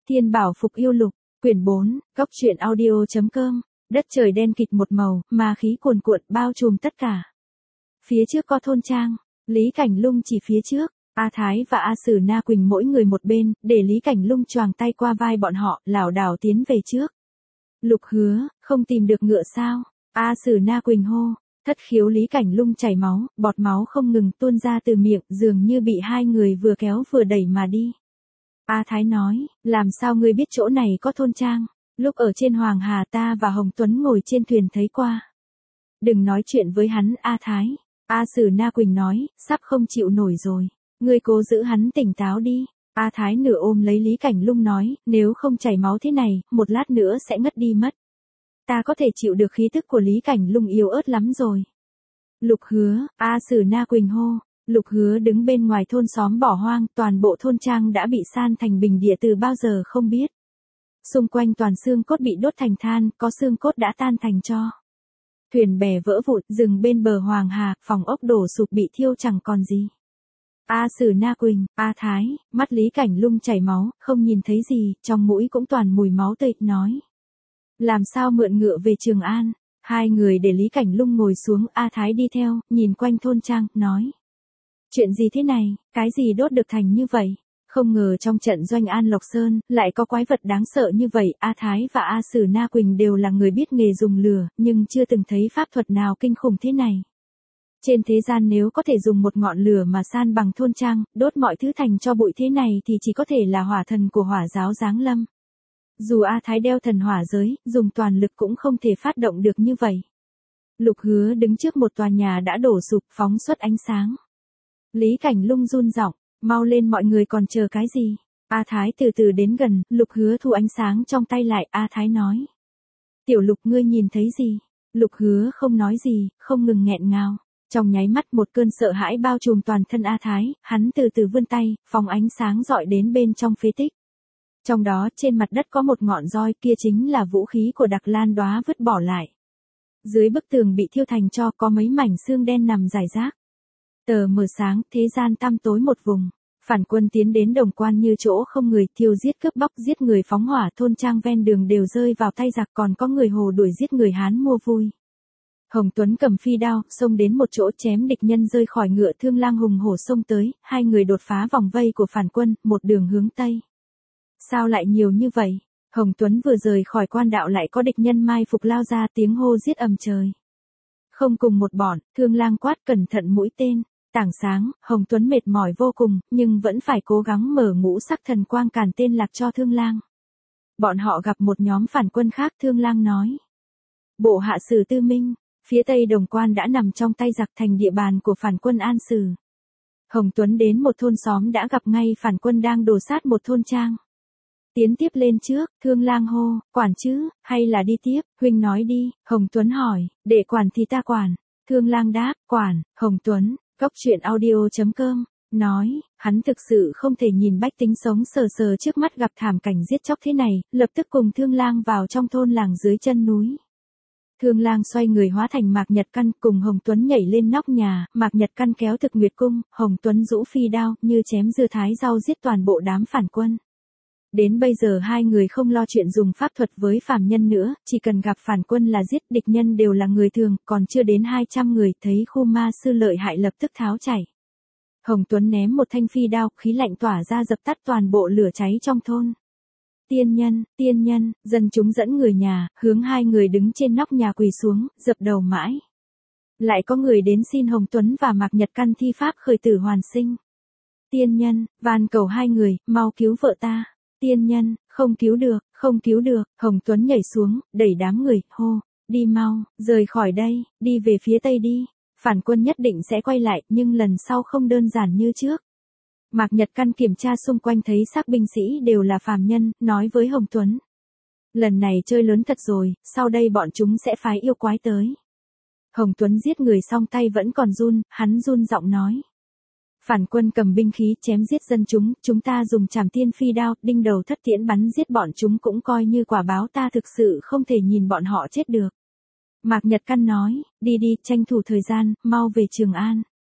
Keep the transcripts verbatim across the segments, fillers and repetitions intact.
Thiên Bảo Phục Yêu Lục, quyển bốn, góc truyện audio.com, đất trời đen kịt một màu, ma khí cuồn cuộn bao trùm tất cả. Phía trước có thôn trang, Lý Cảnh Lung chỉ phía trước, A Thái và A Sử Na Quỳnh mỗi người một bên, để Lý Cảnh Lung choàng tay qua vai bọn họ, lảo đảo tiến về trước. Lục Hứa, không tìm được ngựa sao? A Sử Na Quỳnh hô. Thất khiếu Lý Cảnh Lung chảy máu, bọt máu không ngừng tuôn ra từ miệng, dường như bị hai người vừa kéo vừa đẩy mà đi. A Thái nói, làm sao ngươi biết chỗ này có thôn trang? Lúc ở trên Hoàng Hà ta và Hồng Tuấn ngồi trên thuyền thấy qua. Đừng nói chuyện với hắn, A Thái. A Sử Na Quỳnh nói, sắp không chịu nổi rồi. Ngươi cố giữ hắn tỉnh táo đi. A Thái nửa ôm lấy Lý Cảnh Lung nói, nếu không chảy máu thế này, một lát nữa sẽ ngất đi mất. Ta có thể chịu được khí tức của Lý Cảnh Lung yếu ớt lắm rồi. Lục Hứa, A Sử Na Quỳnh hô. Lục Hứa đứng bên ngoài thôn xóm bỏ hoang, toàn bộ thôn trang đã bị san thành bình địa từ bao giờ không biết. Xung quanh toàn xương cốt bị đốt thành than, có xương cốt đã tan thành tro. Thuyền bè vỡ vụn, rừng bên bờ Hoàng Hà, phòng ốc đổ sụp bị thiêu chẳng còn gì. A Sử Na Quỳnh, A Thái, mắt Lý Cảnh Lung chảy máu, không nhìn thấy gì, trong mũi cũng toàn mùi máu tươi, nói. Làm sao mượn ngựa về Trường An? Hai người để Lý Cảnh Lung ngồi xuống, A Thái đi theo, nhìn quanh thôn trang, nói. Chuyện gì thế này, cái gì đốt được thành như vậy? Không ngờ trong trận doanh An Lộc Sơn, lại có quái vật đáng sợ như vậy. A Thái và A Sử Na Quỳnh đều là người biết nghề dùng lửa, nhưng chưa từng thấy pháp thuật nào kinh khủng thế này. Trên thế gian nếu có thể dùng một ngọn lửa mà san bằng thôn trang, đốt mọi thứ thành cho bụi thế này thì chỉ có thể là hỏa thần của hỏa giáo giáng lâm. Dù A Thái đeo thần hỏa giới, dùng toàn lực cũng không thể phát động được như vậy. Lục Hứa đứng trước một tòa nhà đã đổ sụp, phóng xuất ánh sáng. Lý Cảnh Lung run giọng, mau lên mọi người còn chờ cái gì? A Thái từ từ đến gần, Lục Hứa thu ánh sáng trong tay lại, A Thái nói. Tiểu Lục ngươi nhìn thấy gì? Lục Hứa không nói gì, không ngừng nghẹn ngào. Trong nháy mắt một cơn sợ hãi bao trùm toàn thân A Thái, hắn từ từ vươn tay, phóng ánh sáng rọi đến bên trong phế tích. Trong đó trên mặt đất có một ngọn roi, kia chính là vũ khí của Đặc Lan Đóa vứt bỏ lại. Dưới bức tường bị thiêu thành tro có mấy mảnh xương đen nằm rải rác. Tờ mờ sáng, thế gian tăm tối một vùng. Phản quân tiến đến Đồng Quan như chỗ không người, thiêu giết cướp bóc, giết người phóng hỏa, thôn trang ven đường đều rơi vào tay giặc, còn có người Hồ đuổi giết người Hán mua vui. Hồng Tuấn cầm phi đao, xông đến một chỗ chém địch nhân rơi khỏi ngựa, Thương Lang hùng hổ xông tới, hai người đột phá vòng vây của phản quân, một đường hướng Tây. Sao lại nhiều như vậy? Hồng Tuấn vừa rời khỏi quan đạo lại có địch nhân mai phục lao ra, tiếng hô giết ầm trời. Không cùng một bọn, Thương Lang quát cẩn thận mũi tên. Tảng sáng, Hồng Tuấn mệt mỏi vô cùng, nhưng vẫn phải cố gắng mở ngũ sắc thần quang cản tên lạc cho Thương Lang. Bọn họ gặp một nhóm phản quân khác, Thương Lang nói. Bộ hạ Sử Tư Minh, phía tây Đồng Quan đã nằm trong tay giặc, thành địa bàn của phản quân An Sử. Hồng Tuấn đến một thôn xóm đã gặp ngay phản quân đang đổ sát một thôn trang. Tiến tiếp lên trước, Thương Lang hô, quản chứ, hay là đi tiếp, huynh nói đi, Hồng Tuấn hỏi, để quản thì ta quản. Thương Lang đáp, quản. Hồng Tuấn, góc truyện audio.com, nói, hắn thực sự không thể nhìn bách tính sống sờ sờ trước mắt gặp thảm cảnh giết chóc thế này, lập tức cùng Thương Lang vào trong thôn làng dưới chân núi. Thương Lang xoay người hóa thành Mạc Nhật Căn, cùng Hồng Tuấn nhảy lên nóc nhà, Mạc Nhật Căn kéo Thực Nguyệt cung, Hồng Tuấn rũ phi đao, như chém dưa thái rau giết toàn bộ đám phản quân. Đến bây giờ hai người không lo chuyện dùng pháp thuật với phàm nhân nữa, chỉ cần gặp phản quân là giết, địch nhân đều là người thường, còn chưa đến hai trăm người, thấy khu ma sư lợi hại lập tức tháo chạy. Hồng Tuấn ném một thanh phi đao, khí lạnh tỏa ra dập tắt toàn bộ lửa cháy trong thôn. Tiên nhân, tiên nhân, dân chúng dẫn người nhà, hướng hai người đứng trên nóc nhà quỳ xuống, dập đầu mãi. Lại có người đến xin Hồng Tuấn và Mạc Nhật Căn thi pháp khởi tử hoàn sinh. Tiên nhân, van cầu hai người, mau cứu vợ ta. Tiên nhân, không cứu được, không cứu được, Hồng Tuấn nhảy xuống, đẩy đám người, hô, đi mau, rời khỏi đây, đi về phía tây đi, phản quân nhất định sẽ quay lại, nhưng lần sau không đơn giản như trước. Mạc Nhật Căn kiểm tra xung quanh thấy xác binh sĩ đều là phàm nhân, nói với Hồng Tuấn. Lần này chơi lớn thật rồi, sau đây bọn chúng sẽ phái yêu quái tới. Hồng Tuấn giết người xong tay vẫn còn run, hắn run giọng nói. Phản quân cầm binh khí chém giết dân chúng, chúng ta dùng trảm tiên phi đao, đinh đầu thất tiễn bắn giết bọn chúng cũng coi như quả báo, ta thực sự không thể nhìn bọn họ chết được. Mạc Nhật Căn nói, đi đi, tranh thủ thời gian, mau về Trường An.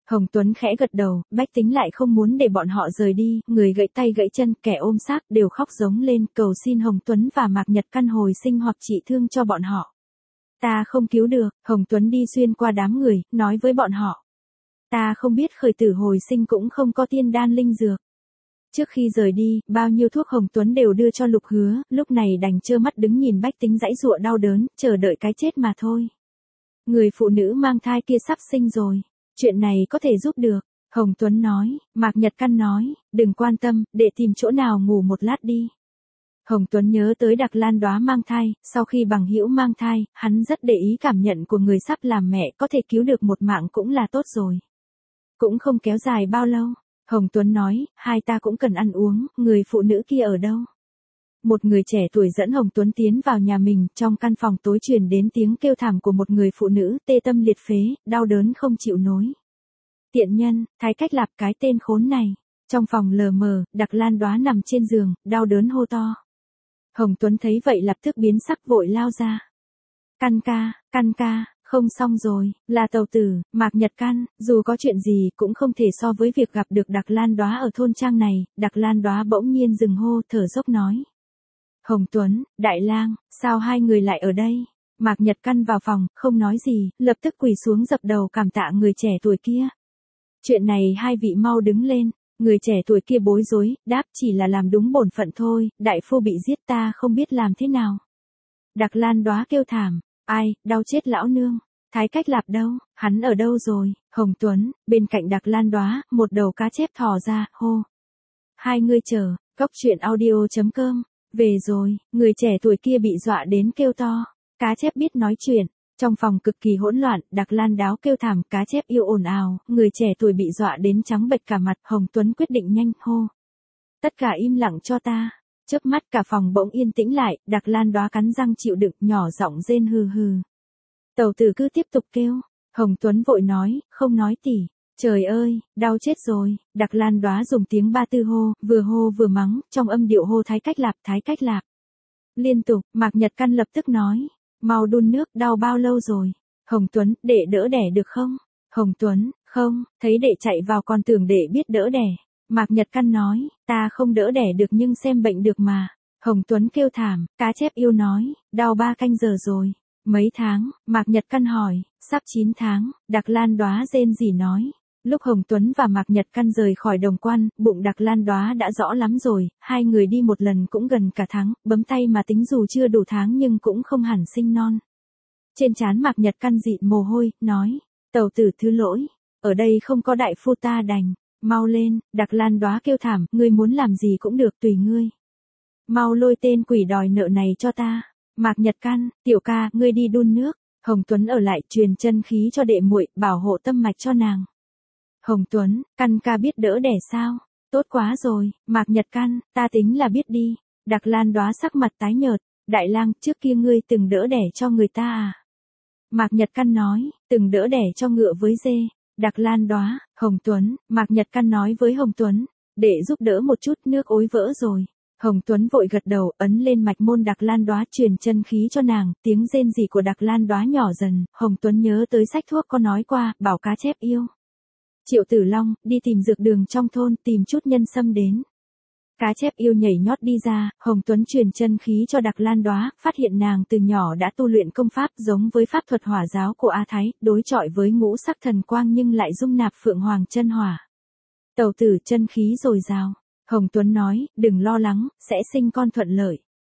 Hồng Tuấn khẽ gật đầu, bách tính lại không muốn để bọn họ rời đi, người gãy tay gãy chân, kẻ ôm xác đều khóc giống lên, cầu xin Hồng Tuấn và Mạc Nhật Căn hồi sinh hoặc trị thương cho bọn họ. Ta không cứu được, Hồng Tuấn đi xuyên qua đám người, nói với bọn họ. Ta không biết khởi tử hồi sinh cũng không có tiên đan linh dược. Trước khi rời đi, bao nhiêu thuốc Hồng Tuấn đều đưa cho Lục Hứa, lúc này đành trơ mắt đứng nhìn bách tính giãy giụa đau đớn, chờ đợi cái chết mà thôi. Người phụ nữ mang thai kia sắp sinh rồi. Chuyện này có thể giúp được. Hồng Tuấn nói, Mạc Nhật Căn nói, đừng quan tâm, để tìm chỗ nào ngủ một lát đi. Hồng Tuấn nhớ tới Đặc Lan Đóa mang thai, sau khi Bằng Hữu mang thai, hắn rất để ý cảm nhận của người sắp làm mẹ, có thể cứu được một mạng cũng là tốt rồi. Cũng không kéo dài bao lâu. Hồng Tuấn nói, hai ta cũng cần ăn uống, người phụ nữ kia ở đâu? Một người trẻ tuổi dẫn Hồng Tuấn tiến vào nhà mình, trong căn phòng tối truyền đến tiếng kêu thảm của một người phụ nữ, tê tâm liệt phế, đau đớn không chịu nối. Tiện nhân, Thái Cách Lạp cái tên khốn này. Trong phòng lờ mờ, Đặc Lan Đóa nằm trên giường, đau đớn hô to. Hồng Tuấn thấy vậy lập tức biến sắc vội lao ra. Căn ca, Căn ca, không xong rồi, là tàu tử, Mạc Nhật Căn, dù có chuyện gì cũng không thể so với việc gặp được Đặc Lan Đóa ở thôn trang này. Đặc Lan Đóa bỗng nhiên dừng hô, thở dốc nói. Hồng Tuấn, Đại Lang, sao hai người lại ở đây? Mạc Nhật Căn vào phòng, không nói gì, lập tức quỳ xuống dập đầu cảm tạ người trẻ tuổi kia. Chuyện này hai vị mau đứng lên. Người trẻ tuổi kia bối rối, đáp chỉ là làm đúng bổn phận thôi, đại phu bị giết ta không biết làm thế nào. Đặc Lan Đóa kêu thảm, ai, đau chết lão nương. Thái Cách Lạp đâu, hắn ở đâu rồi? Hồng Tuấn, bên cạnh Đặc Lan Đóa, một đầu cá chép thò ra, hô. Hai người chờ, góc truyện audio chấm com. Về rồi, người trẻ tuổi kia bị dọa đến kêu to. Cá chép biết nói chuyện. Trong phòng cực kỳ hỗn loạn, Đặc Lan Đáo kêu thảm, cá chép yêu ồn ào, người trẻ tuổi bị dọa đến trắng bệch cả mặt. Hồng Tuấn quyết định nhanh, hô. Tất cả im lặng cho ta. Chớp mắt cả phòng bỗng yên tĩnh lại, Đặc Lan Đóa cắn răng chịu đựng, nhỏ giọng rên hừ hừ. Tàu tử cứ tiếp tục kêu. Hồng Tuấn vội nói, không nói tỉ. Trời ơi, đau chết rồi. Đặc Lan Đóa dùng tiếng ba tư hô, vừa hô vừa mắng, trong âm điệu hô Thái Cách Lạp, Thái Cách Lạp. Liên tục, Mạc Nhật Căn lập tức nói, mau đun nước, đau bao lâu rồi? Hồng Tuấn, đệ đỡ đẻ được không? Hồng Tuấn, không, thấy đệ chạy vào còn tưởng đệ biết đỡ đẻ. Mạc Nhật Căn nói, ta không đỡ đẻ được nhưng xem bệnh được mà. Hồng Tuấn kêu thảm, cá chép yêu nói, đau ba canh giờ rồi. Mấy tháng, Mạc Nhật Căn hỏi, sắp chín tháng, Đặc Lan Đóa rên rỉ nói. Lúc Hồng Tuấn và Mạc Nhật Căn rời khỏi Đồng Quan, bụng Đặc Lan Đóa đã rõ lắm rồi, hai người đi một lần cũng gần cả tháng, bấm tay mà tính dù chưa đủ tháng nhưng cũng không hẳn sinh non. Trên trán Mạc Nhật Căn dịn mồ hôi, nói, tàu tử thứ lỗi, ở đây không có đại phu ta đành, mau lên. Đặc Lan Đóa kêu thảm, ngươi muốn làm gì cũng được tùy ngươi. Mau lôi tên quỷ đòi nợ này cho ta. Mạc Nhật Căn, tiểu ca, ngươi đi đun nước. Hồng Tuấn ở lại truyền chân khí cho đệ muội, bảo hộ tâm mạch cho nàng. Hồng Tuấn, Căn ca biết đỡ đẻ sao? Tốt quá rồi. Mạc Nhật Căn, ta tính là biết đi. Đặc Lan Đóa sắc mặt tái nhợt, Đại Lang, trước kia ngươi từng đỡ đẻ cho người ta à? Mạc Nhật Căn nói, từng đỡ đẻ cho ngựa với dê. Đặc Lan Đóa, Hồng Tuấn, Mạc Nhật Căn nói với Hồng Tuấn, để giúp đỡ một chút, nước ối vỡ rồi. Hồng Tuấn vội gật đầu, ấn lên mạch môn Đặc Lan Đóa truyền chân khí cho nàng, tiếng rên rỉ của Đặc Lan Đóa nhỏ dần. Hồng Tuấn nhớ tới sách thuốc có nói qua, bảo cá chép yêu. Triệu Tử Long, đi tìm dược đường trong thôn, tìm chút nhân sâm đến. Cá chép yêu nhảy nhót đi ra, Hồng Tuấn truyền chân khí cho Đặc Lan Đóa, phát hiện nàng từ nhỏ đã tu luyện công pháp giống với pháp thuật hỏa giáo của A Thái, đối chọi với ngũ sắc thần quang nhưng lại dung nạp phượng hoàng chân hỏa. Tàu tử chân khí dồi dào. Hồng Tuấn nói, đừng lo lắng, sẽ sinh con thuận lợi.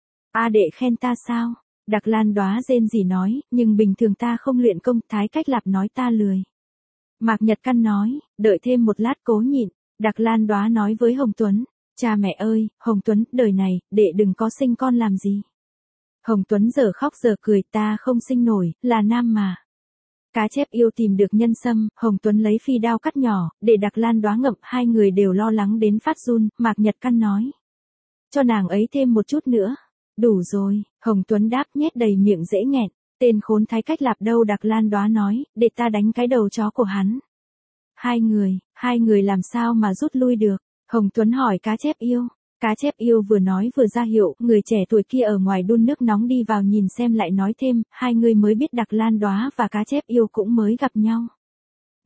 A đệ khen ta sao? Đặc Lan Đóa rên rỉ nói, nhưng bình thường ta không luyện công, Thái Cách Lạp nói ta lười. Mạc Nhật Căn nói, đợi thêm một lát cố nhịn. Đặc Lan Đóa nói với Hồng Tuấn, cha mẹ ơi, Hồng Tuấn, đời này, đệ đừng có sinh con làm gì. Hồng Tuấn giờ khóc giờ cười, ta không sinh nổi, là nam mà. Cá chép yêu tìm được nhân sâm, Hồng Tuấn lấy phi đao cắt nhỏ, để Đặc Lan Đóa ngậm, hai người đều lo lắng đến phát run. Mạc Nhật Căn nói, cho nàng ấy thêm một chút nữa. Đủ rồi, Hồng Tuấn đáp, nhét đầy miệng dễ nghẹn. Tên khốn Thái Cách Lạp đâu? Đặc Lan Đóa nói, để ta đánh cái đầu chó của hắn. Hai người, hai người làm sao mà rút lui được? Hồng Tuấn hỏi cá chép yêu. Cá chép yêu vừa nói vừa ra hiệu, người trẻ tuổi kia ở ngoài đun nước nóng đi vào nhìn xem lại nói thêm, hai người mới biết Đặc Lan Đóa và cá chép yêu cũng mới gặp nhau.